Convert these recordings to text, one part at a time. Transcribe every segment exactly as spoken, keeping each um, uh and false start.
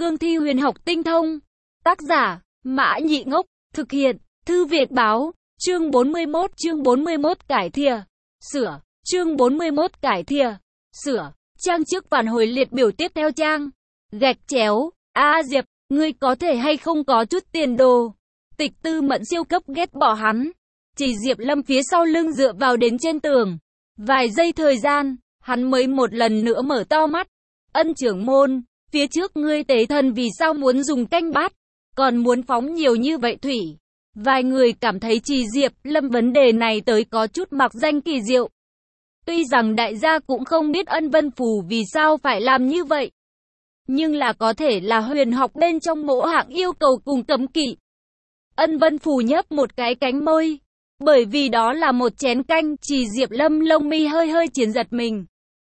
cương thi huyền học tinh thông. Tác giả, Mã Nhị Ngốc, thực hiện, Thư Việt Báo, chương bốn mươi mốt, chương bốn mươi mốt cải thìa, sửa, chương bốn mươi mốt cải thìa, sửa, trang trước phản hồi liệt biểu tiếp theo trang, gạch chéo, A Diệp, ngươi có thể hay không có chút tiền đồ. Tịch Tư Mẫn siêu cấp ghét bỏ hắn. Chỉ Diệp Lâm phía sau lưng dựa vào đến trên tường. Vài giây thời gian, hắn mới một lần nữa mở to mắt. Ân trưởng môn, phía trước ngươi tế thần vì sao muốn dùng canh bát, còn muốn phóng nhiều như vậy thủy. Vài người cảm thấy Chỉ Diệp Lâm vấn đề này tới có chút mặc danh kỳ diệu. Tuy rằng đại gia cũng không biết Ân Vân Phù vì sao phải làm như vậy, nhưng là có thể là huyền học bên trong mỗ hạng yêu cầu cùng cấm kỵ. Ân Vân Phù nhấp một cái cánh môi, bởi vì đó là một chén canh. Chỉ Diệp Lâm lông mi hơi hơi chiến giật mình.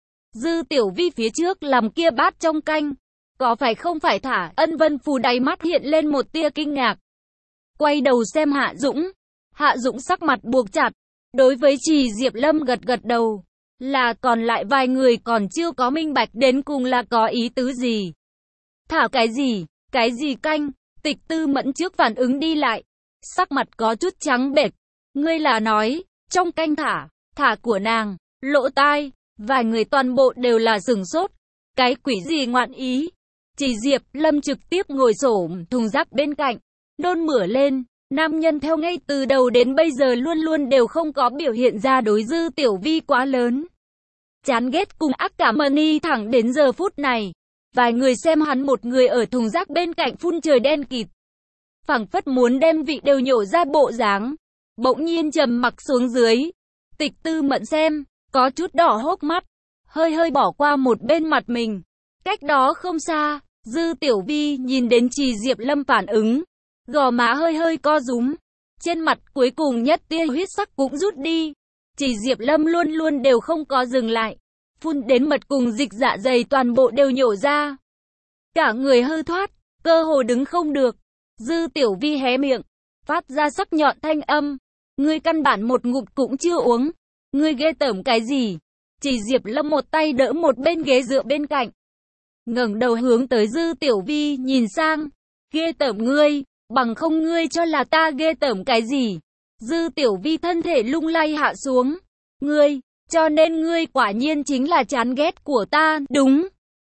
Dư Tiểu Vi phía trước làm kia bát trong canh, có phải không phải thả? Ân Vân Phù đáy mắt hiện lên một tia kinh ngạc. Quay đầu xem Hạ Dũng. Hạ Dũng sắc mặt buộc chặt. Đối với Chỉ Diệp Lâm gật gật đầu. Là còn lại vài người còn chưa có minh bạch đến cùng là có ý tứ gì. Thả cái gì? Cái gì canh? Tịch Tư Mẫn trước phản ứng đi lại. Sắc mặt có chút trắng bệch. Ngươi là nói, trong canh thả, thả của nàng, lỗ tai. Vài người toàn bộ đều là sửng sốt. Cái quỷ gì ngoạn ý? Chỉ Diệp Lâm trực tiếp ngồi xổm thùng rác bên cạnh, nôn mửa lên. Nam nhân theo ngay từ đầu đến bây giờ luôn luôn đều không có biểu hiện ra đối Dư Tiểu Vi quá lớn chán ghét cùng ác cảm mani, thẳng đến giờ phút này. Vài người xem hắn một người ở thùng rác bên cạnh phun trời đen kịt, phảng phất muốn đem vị đều nhổ ra bộ dáng. Bỗng nhiên trầm mặc xuống dưới. Tịch Tư Mẫn xem, có chút đỏ hốc mắt, hơi hơi bỏ qua một bên mặt mình. Cách đó không xa, Dư Tiểu Vi nhìn đến Chỉ Diệp Lâm phản ứng, gò má hơi hơi co rúm, trên mặt cuối cùng nhất tia huyết sắc cũng rút đi. Chỉ Diệp Lâm luôn luôn đều không có dừng lại, phun đến mật cùng dịch dạ dày toàn bộ đều nhổ ra. Cả người hư thoát, cơ hồ đứng không được. Dư Tiểu Vi hé miệng, phát ra sắc nhọn thanh âm. Ngươi căn bản một ngụm cũng chưa uống. Ngươi ghê tởm cái gì? Chỉ Diệp Lâm một tay đỡ một bên ghế dựa bên cạnh, ngẩng đầu hướng tới Dư Tiểu Vi nhìn sang. Ghê tởm ngươi, bằng không ngươi cho là ta ghê tởm cái gì? Dư Tiểu Vi thân thể lung lay hạ xuống. Ngươi, cho nên ngươi quả nhiên chính là chán ghét của ta, đúng.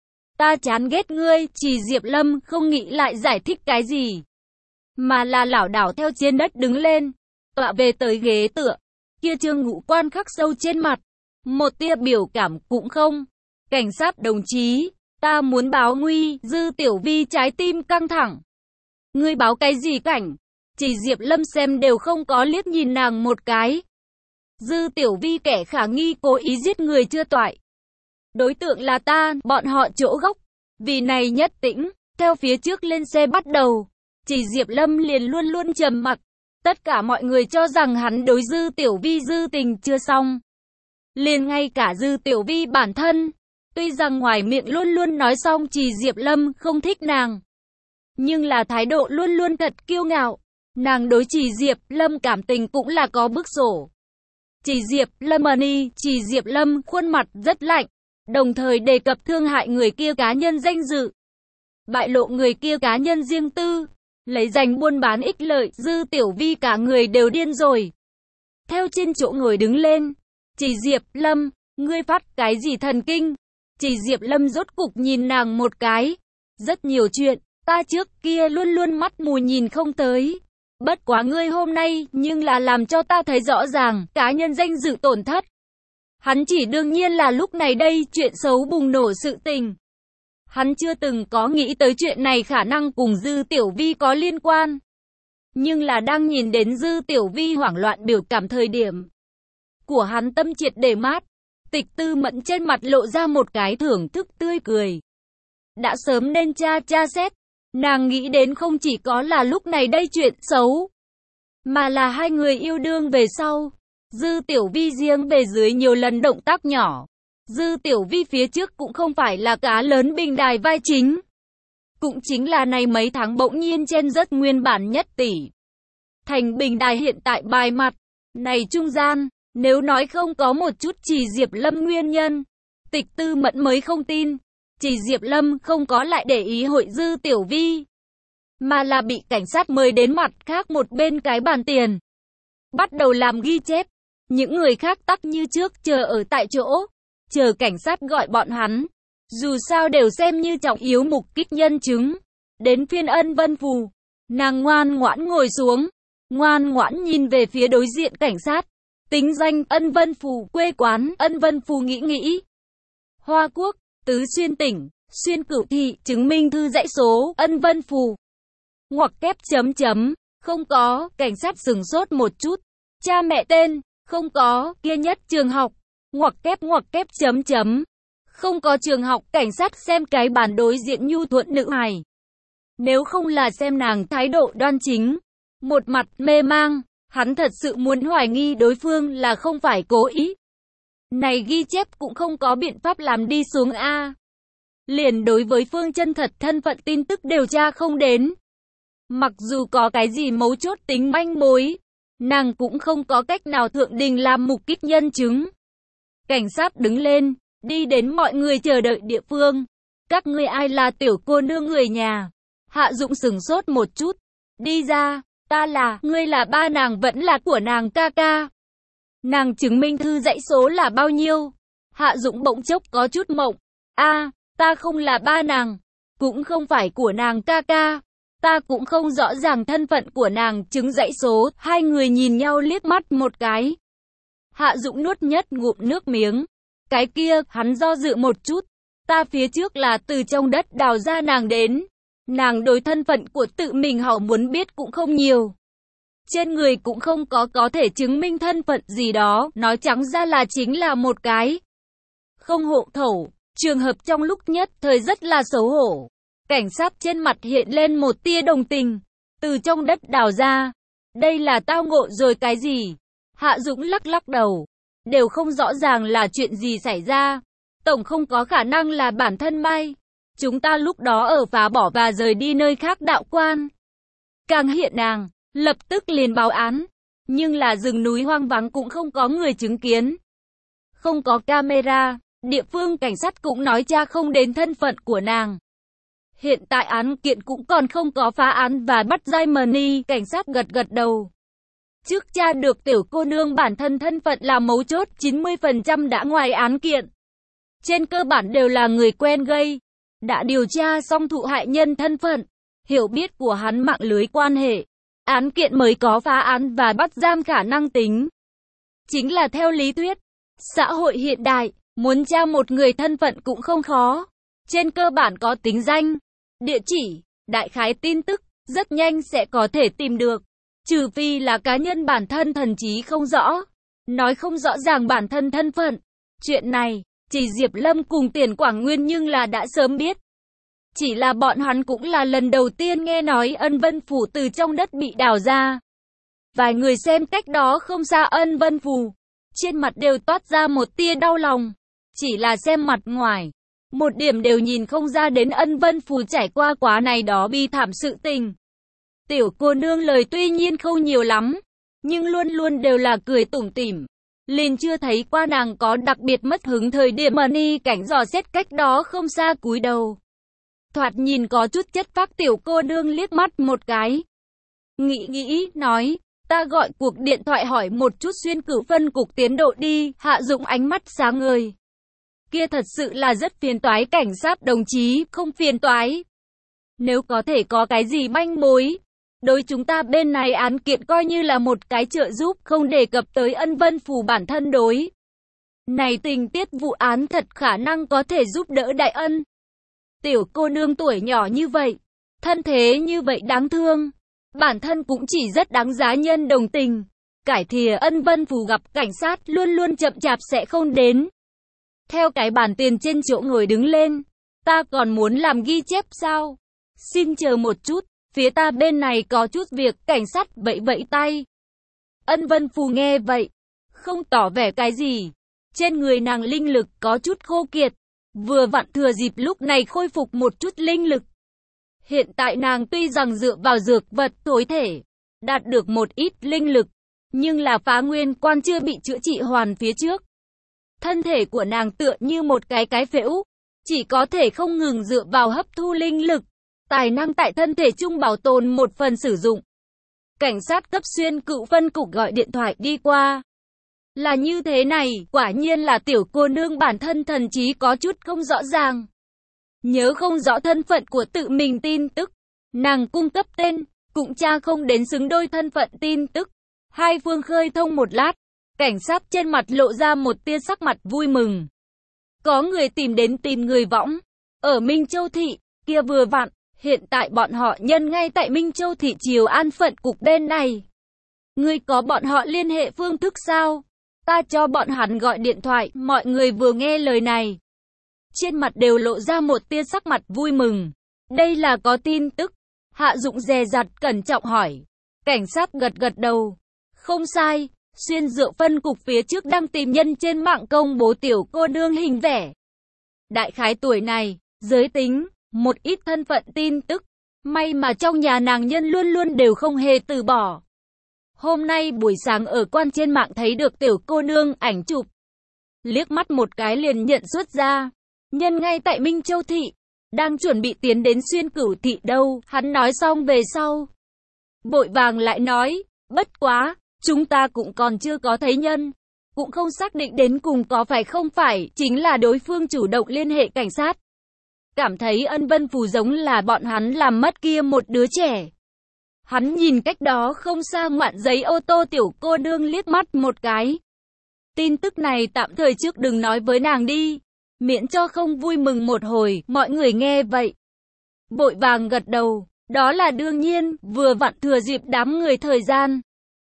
Ta chán ghét ngươi. Chỉ Diệp Lâm không nghĩ lại giải thích cái gì, mà là lảo đảo theo trên đất đứng lên, tọa về tới ghế tựa. Kia trương ngũ quan khắc sâu trên mặt, một tia biểu cảm cũng không. Cảnh sát đồng chí, ta muốn báo nguy. Dư Tiểu Vi trái tim căng thẳng. Ngươi báo cái gì cảnh? Chỉ Diệp Lâm xem đều không có liếc nhìn nàng một cái. Dư Tiểu Vi kẻ khả nghi cố ý giết người chưa toại. Đối tượng là ta, bọn họ chỗ gốc. Vì này nhất tĩnh, theo phía trước lên xe bắt đầu. Chỉ Diệp Lâm liền luôn luôn trầm mặc. Tất cả mọi người cho rằng hắn đối Dư Tiểu Vi dư tình chưa xong. Liền ngay cả Dư Tiểu Vi bản thân, tuy rằng ngoài miệng luôn luôn nói xong Chỉ Diệp Lâm không thích nàng, nhưng là thái độ luôn luôn thật kiêu ngạo. Nàng đối Chỉ Diệp Lâm cảm tình cũng là có bức sổ. Chỉ Diệp Lâm money, Chỉ Diệp Lâm khuôn mặt rất lạnh, đồng thời đề cập thương hại người kia cá nhân danh dự, bại lộ người kia cá nhân riêng tư, lấy giành buôn bán ích lợi. Dư Tiểu Vi cả người đều điên rồi, theo trên chỗ ngồi đứng lên. Chỉ Diệp Lâm, ngươi phát cái gì thần kinh? Chỉ Diệp Lâm rốt cục nhìn nàng một cái. Rất nhiều chuyện, ta trước kia luôn luôn mắt mù nhìn không tới. Bất quá ngươi hôm nay, nhưng là làm cho ta thấy rõ ràng, cá nhân danh dự tổn thất. Hắn chỉ đương nhiên là lúc này đây, chuyện xấu bùng nổ sự tình. Hắn chưa từng có nghĩ tới chuyện này khả năng cùng Dư Tiểu Vi có liên quan. Nhưng là đang nhìn đến Dư Tiểu Vi hoảng loạn biểu cảm thời điểm của hắn, tâm triệt để mát. Tịch Tư Mẫn trên mặt lộ ra một cái thưởng thức tươi cười. Đã sớm nên tra tra xét. Nàng nghĩ đến không chỉ có là lúc này đây chuyện xấu, mà là hai người yêu đương về sau. Dư Tiểu Vi riêng về dưới nhiều lần động tác nhỏ. Dư Tiểu Vi phía trước cũng không phải là cá lớn bình đài vai chính. Cũng chính là này mấy tháng bỗng nhiên chen rất nguyên bản nhất tỷ thành bình đài hiện tại bài mặt. Này trung gian, nếu nói không có một chút Chỉ Diệp Lâm nguyên nhân, Tịch Tư Mẫn mới không tin. Chỉ Diệp Lâm không có lại để ý Hội Dư Tiểu Vi, mà là bị cảnh sát mời đến mặt khác một bên cái bàn tiền. Bắt đầu làm ghi chép. Những người khác tắc như trước chờ ở tại chỗ, chờ cảnh sát gọi bọn hắn. Dù sao đều xem như trọng yếu mục kích nhân chứng. Đến phiên Ân Vân Phù, nàng ngoan ngoãn ngồi xuống, ngoan ngoãn nhìn về phía đối diện cảnh sát. Tính danh Ân Vân Phù, quê quán Ân Vân Phù nghĩ nghĩ. Hoa Quốc, Tứ Xuyên tỉnh, Xuyên Cửu Thị, chứng minh thư dãy số Ân Vân Phù. Ngoặc kép chấm chấm, không có, cảnh sát sửng sốt một chút. Cha mẹ tên, không có, kia nhất trường học, ngoặc kép ngoặc kép chấm chấm. Không có trường học, cảnh sát xem cái bản đối diện nhu thuận nữ hài. Nếu không là xem nàng thái độ đoan chính, một mặt mê mang, hắn thật sự muốn hoài nghi đối phương là không phải cố ý. Này ghi chép cũng không có biện pháp làm đi xuống A. Liền đối với Phương Chân Thật thân phận tin tức điều tra không đến. Mặc dù có cái gì mấu chốt tính manh mối, nàng cũng không có cách nào thượng đình làm mục kích nhân chứng. Cảnh sát đứng lên, đi đến mọi người chờ đợi địa phương. Các ngươi ai là tiểu cô nương người nhà? Hạ Dũng sửng sốt một chút. Đi ra, ta là, ngươi là ba nàng vẫn là của nàng ca ca. Nàng chứng minh thư dãy số là bao nhiêu? Hạ Dũng bỗng chốc có chút mộng. A, ta không là ba nàng, cũng không phải của nàng ca ca. Ta cũng không rõ ràng thân phận của nàng, chứng dãy số. Hai người nhìn nhau liếc mắt một cái. Hạ Dũng nuốt nhất ngụm nước miếng. Cái kia, hắn do dự một chút. Ta phía trước là từ trong đất đào ra nàng đến. Nàng đối thân phận của tự mình họ muốn biết cũng không nhiều. Trên người cũng không có có thể chứng minh thân phận gì đó. Nói trắng ra là chính là một cái không hộ khẩu. Trường hợp trong lúc nhất thời rất là xấu hổ. Cảnh sát trên mặt hiện lên một tia đồng tình. Từ trong đất đào ra. Đây là tao ngộ rồi cái gì? Hạ Dũng lắc lắc đầu. Đều không rõ ràng là chuyện gì xảy ra. Tổng không có khả năng là bản thân Mai. Chúng ta lúc đó ở phá bỏ và rời đi nơi khác đạo quan. Càng hiện nàng, lập tức liền báo án. Nhưng là rừng núi hoang vắng cũng không có người chứng kiến. Không có camera, địa phương cảnh sát cũng nói tra không đến thân phận của nàng. Hiện tại án kiện cũng còn không có phá án và bắt Diamond, cảnh sát gật gật đầu. Trước tra được tiểu cô nương bản thân thân phận là mấu chốt, chín mươi phần trăm đã ngoài án kiện. Trên cơ bản đều là người quen gây. Đã điều tra xong thụ hại nhân thân phận, hiểu biết của hắn mạng lưới quan hệ. Án kiện mới có phá án và bắt giam khả năng tính. Chính là theo lý thuyết, xã hội hiện đại, muốn tra một người thân phận cũng không khó. Trên cơ bản có tính danh, địa chỉ, đại khái tin tức, rất nhanh sẽ có thể tìm được. Trừ phi là cá nhân bản thân thần trí không rõ, nói không rõ ràng bản thân thân phận. Chuyện này, chỉ Diệp Lâm cùng Tiền Quảng Nguyên nhưng là đã sớm biết. Chỉ là bọn hắn cũng là lần đầu tiên nghe nói Ân Vân Phủ từ trong đất bị đào ra. Vài người xem cách đó không xa Ân Vân Phủ, trên mặt đều toát ra một tia đau lòng. Chỉ là xem mặt ngoài, một điểm đều nhìn không ra đến Ân Vân Phủ trải qua quá này đó bi thảm sự tình. Tiểu cô nương lời tuy nhiên không nhiều lắm, nhưng luôn luôn đều là cười tủm tỉm. Liền chưa thấy qua nàng có đặc biệt mất hứng thời điểm mà ni cảnh dò xét cách đó không xa cúi đầu. Thoạt nhìn có chút chất phác tiểu cô nương liếc mắt một cái. Nghĩ nghĩ, nói, ta gọi cuộc điện thoại hỏi một chút Xuyên Cửu phân cục tiến độ đi. Hạ Dũng ánh mắt sáng ngời. Kia thật sự là rất phiền toái cảnh sát đồng chí, không phiền toái. Nếu có thể có cái gì manh mối, đối chúng ta bên này án kiện coi như là một cái trợ giúp, không đề cập tới Ân Vân Phủ bản thân đối. Này tình tiết vụ án thật khả năng có thể giúp đỡ đại ân. Tiểu cô nương tuổi nhỏ như vậy, thân thế như vậy đáng thương, bản thân cũng chỉ rất đáng giá nhân đồng tình. Cải thìa Ân Vân Phủ gặp cảnh sát luôn luôn chậm chạp sẽ không đến. Theo cái bàn tiền trên chỗ ngồi đứng lên, ta còn muốn làm ghi chép sao? Xin chờ một chút, phía ta bên này có chút việc. Cảnh sát vẫy vẫy tay. Ân Vân Phù nghe vậy, không tỏ vẻ cái gì. Trên người nàng linh lực có chút khô kiệt, vừa vặn thừa dịp lúc này khôi phục một chút linh lực. Hiện tại nàng tuy rằng dựa vào dược vật tối thể, đạt được một ít linh lực, nhưng là phá nguyên quan chưa bị chữa trị hoàn phía trước. Thân thể của nàng tựa như một cái cái phễu, chỉ có thể không ngừng dựa vào hấp thu linh lực, tài năng tại thân thể chung bảo tồn một phần sử dụng. Cảnh sát cấp xuyên cựu phân cục gọi điện thoại đi qua. Là như thế này, quả nhiên là tiểu cô nương bản thân thần trí có chút không rõ ràng. Nhớ không rõ thân phận của tự mình tin tức. Nàng cung cấp tên, cũng tra không đến xứng đôi thân phận tin tức. Hai phương khơi thông một lát, cảnh sát trên mặt lộ ra một tia sắc mặt vui mừng. Có người tìm đến tìm người võng. Ở Minh Châu Thị, kia vừa vặn, hiện tại bọn họ nhân ngay tại Minh Châu Thị Triều An phận cục bên này. Ngươi có bọn họ liên hệ phương thức sao? Ta cho bọn hắn gọi điện thoại, mọi người vừa nghe lời này. Trên mặt đều lộ ra một tia sắc mặt vui mừng. Đây là có tin tức. Hạ Dũng dè dặt cẩn trọng hỏi. Cảnh sát gật gật đầu. Không sai, xuyên dựa phân cục phía trước đang tìm nhân trên mạng công bố tiểu cô nương hình vẽ. Đại khái tuổi này, giới tính, một ít thân phận tin tức. May mà trong nhà nàng nhân luôn luôn đều không hề từ bỏ. Hôm nay buổi sáng ở quan trên mạng thấy được tiểu cô nương ảnh chụp. Liếc mắt một cái liền nhận xuất ra. Nhân ngay tại Minh Châu Thị. Đang chuẩn bị tiến đến xuyên cửu thị đâu. Hắn nói xong về sau. Vội vàng lại nói. Bất quá, chúng ta cũng còn chưa có thấy nhân. Cũng không xác định đến cùng có phải không phải. Chính là đối phương chủ động liên hệ cảnh sát. Cảm thấy Ân Vân Phù giống là bọn hắn làm mất kia một đứa trẻ. Hắn nhìn cách đó không xa ngoạn giấy ô tô tiểu cô nương liếc mắt một cái. Tin tức này tạm thời trước đừng nói với nàng đi. Miễn cho không vui mừng một hồi, mọi người nghe vậy. Vội vàng gật đầu, đó là đương nhiên, vừa vặn thừa dịp đám người thời gian.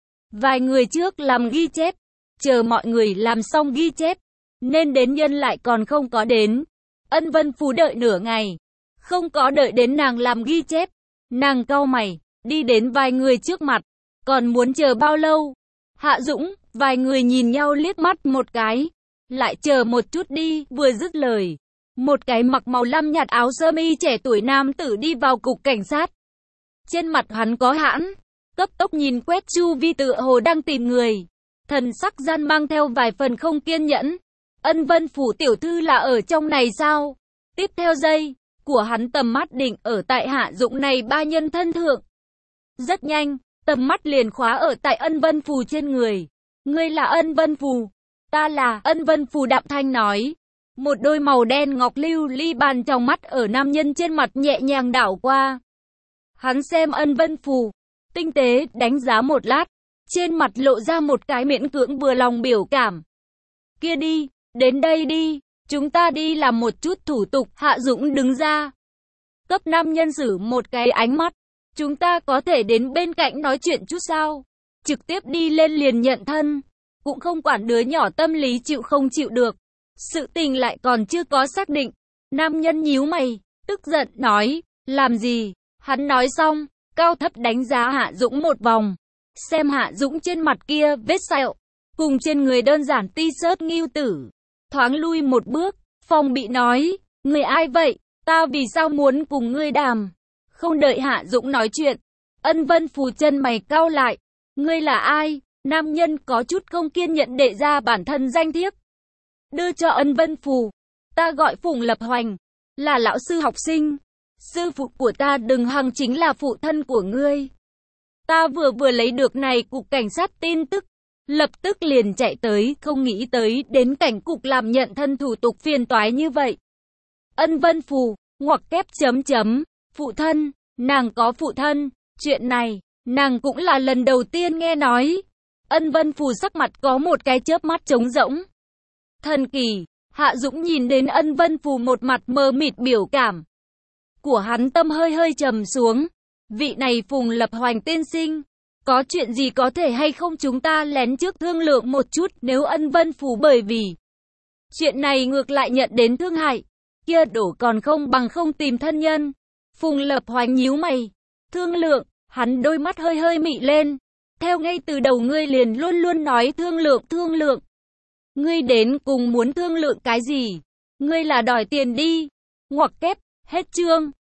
Vài người trước làm ghi chép, chờ mọi người làm xong ghi chép, nên đến nhân lại còn không có đến. Ân Vân Phú đợi nửa ngày, không có đợi đến nàng làm ghi chép. Nàng cau mày, đi đến vài người trước mặt, còn muốn chờ bao lâu? Hạ Dũng, vài người nhìn nhau liếc mắt một cái. Lại chờ một chút đi, vừa dứt lời. Một cái mặc màu lam nhạt áo sơ mi trẻ tuổi nam tử đi vào cục cảnh sát. Trên mặt hắn có hãn, cấp tốc nhìn quét chu vi tựa hồ đang tìm người. Thần sắc gian mang theo vài phần không kiên nhẫn. Ân Vân Phủ tiểu thư là ở trong này sao? Tiếp theo giây, của hắn tầm mắt định ở tại Hạ Dũng này ba nhân thân thượng. Rất nhanh, tầm mắt liền khóa ở tại Ân Vân Phù trên người. Ngươi là Ân Vân Phù. Ta là Ân Vân Phù đạm thanh nói. Một đôi màu đen ngọc lưu ly bàn trong mắt ở nam nhân trên mặt nhẹ nhàng đảo qua. Hắn xem Ân Vân Phù, tinh tế đánh giá một lát. Trên mặt lộ ra một cái miễn cưỡng vừa lòng biểu cảm. Kia đi, đến đây đi, chúng ta đi làm một chút thủ tục. Hạ Dũng đứng ra. Cấp nam nhân sử một cái ánh mắt. Chúng ta có thể đến bên cạnh nói chuyện chút sao? Trực tiếp đi lên liền nhận thân. Cũng không quản đứa nhỏ tâm lý chịu không chịu được. Sự tình lại còn chưa có xác định. Nam nhân nhíu mày, tức giận nói, làm gì? Hắn nói xong, cao thấp đánh giá Hạ Dũng một vòng. Xem Hạ Dũng trên mặt kia vết sẹo, cùng trên người đơn giản t-shirt nghêu tử. Thoáng lui một bước, phòng bị nói, người ai vậy? Ta vì sao muốn cùng ngươi đàm? Không đợi Hạ Dũng nói chuyện, Ân Vân Phù chân mày cau lại. Ngươi là ai? Nam nhân có chút không kiên nhẫn đệ ra bản thân danh thiếp. Đưa cho Ân Vân Phù. Ta gọi Phùng Lập Hoành, là lão sư học sinh. Sư phụ của ta Đừng Hằng chính là phụ thân của ngươi. Ta vừa vừa lấy được này cục cảnh sát tin tức. Lập tức liền chạy tới, không nghĩ tới đến cảnh cục làm nhận thân thủ tục phiền toái như vậy. Ân Vân Phù, ngoặc kép chấm chấm, phụ thân, nàng có phụ thân, chuyện này, nàng cũng là lần đầu tiên nghe nói. Ân Vân Phù sắc mặt có một cái chớp mắt trống rỗng. Thần kỳ, Hạ Dũng nhìn đến Ân Vân Phù một mặt mờ mịt biểu cảm. Của hắn tâm hơi hơi trầm xuống. Vị này Phùng Lập Hoành tiên sinh, có chuyện gì có thể hay không chúng ta lén trước thương lượng một chút. Nếu Ân Vân Phù bởi vì chuyện này ngược lại nhận đến thương hại, kia đổ còn không bằng không tìm thân nhân. Phùng Lập Hoành nhíu mày, thương lượng, hắn đôi mắt hơi hơi mị lên. Theo ngay từ đầu ngươi liền luôn luôn nói thương lượng thương lượng. Ngươi đến cùng muốn thương lượng cái gì? Ngươi là đòi tiền đi. Ngoặc kép, hết chương.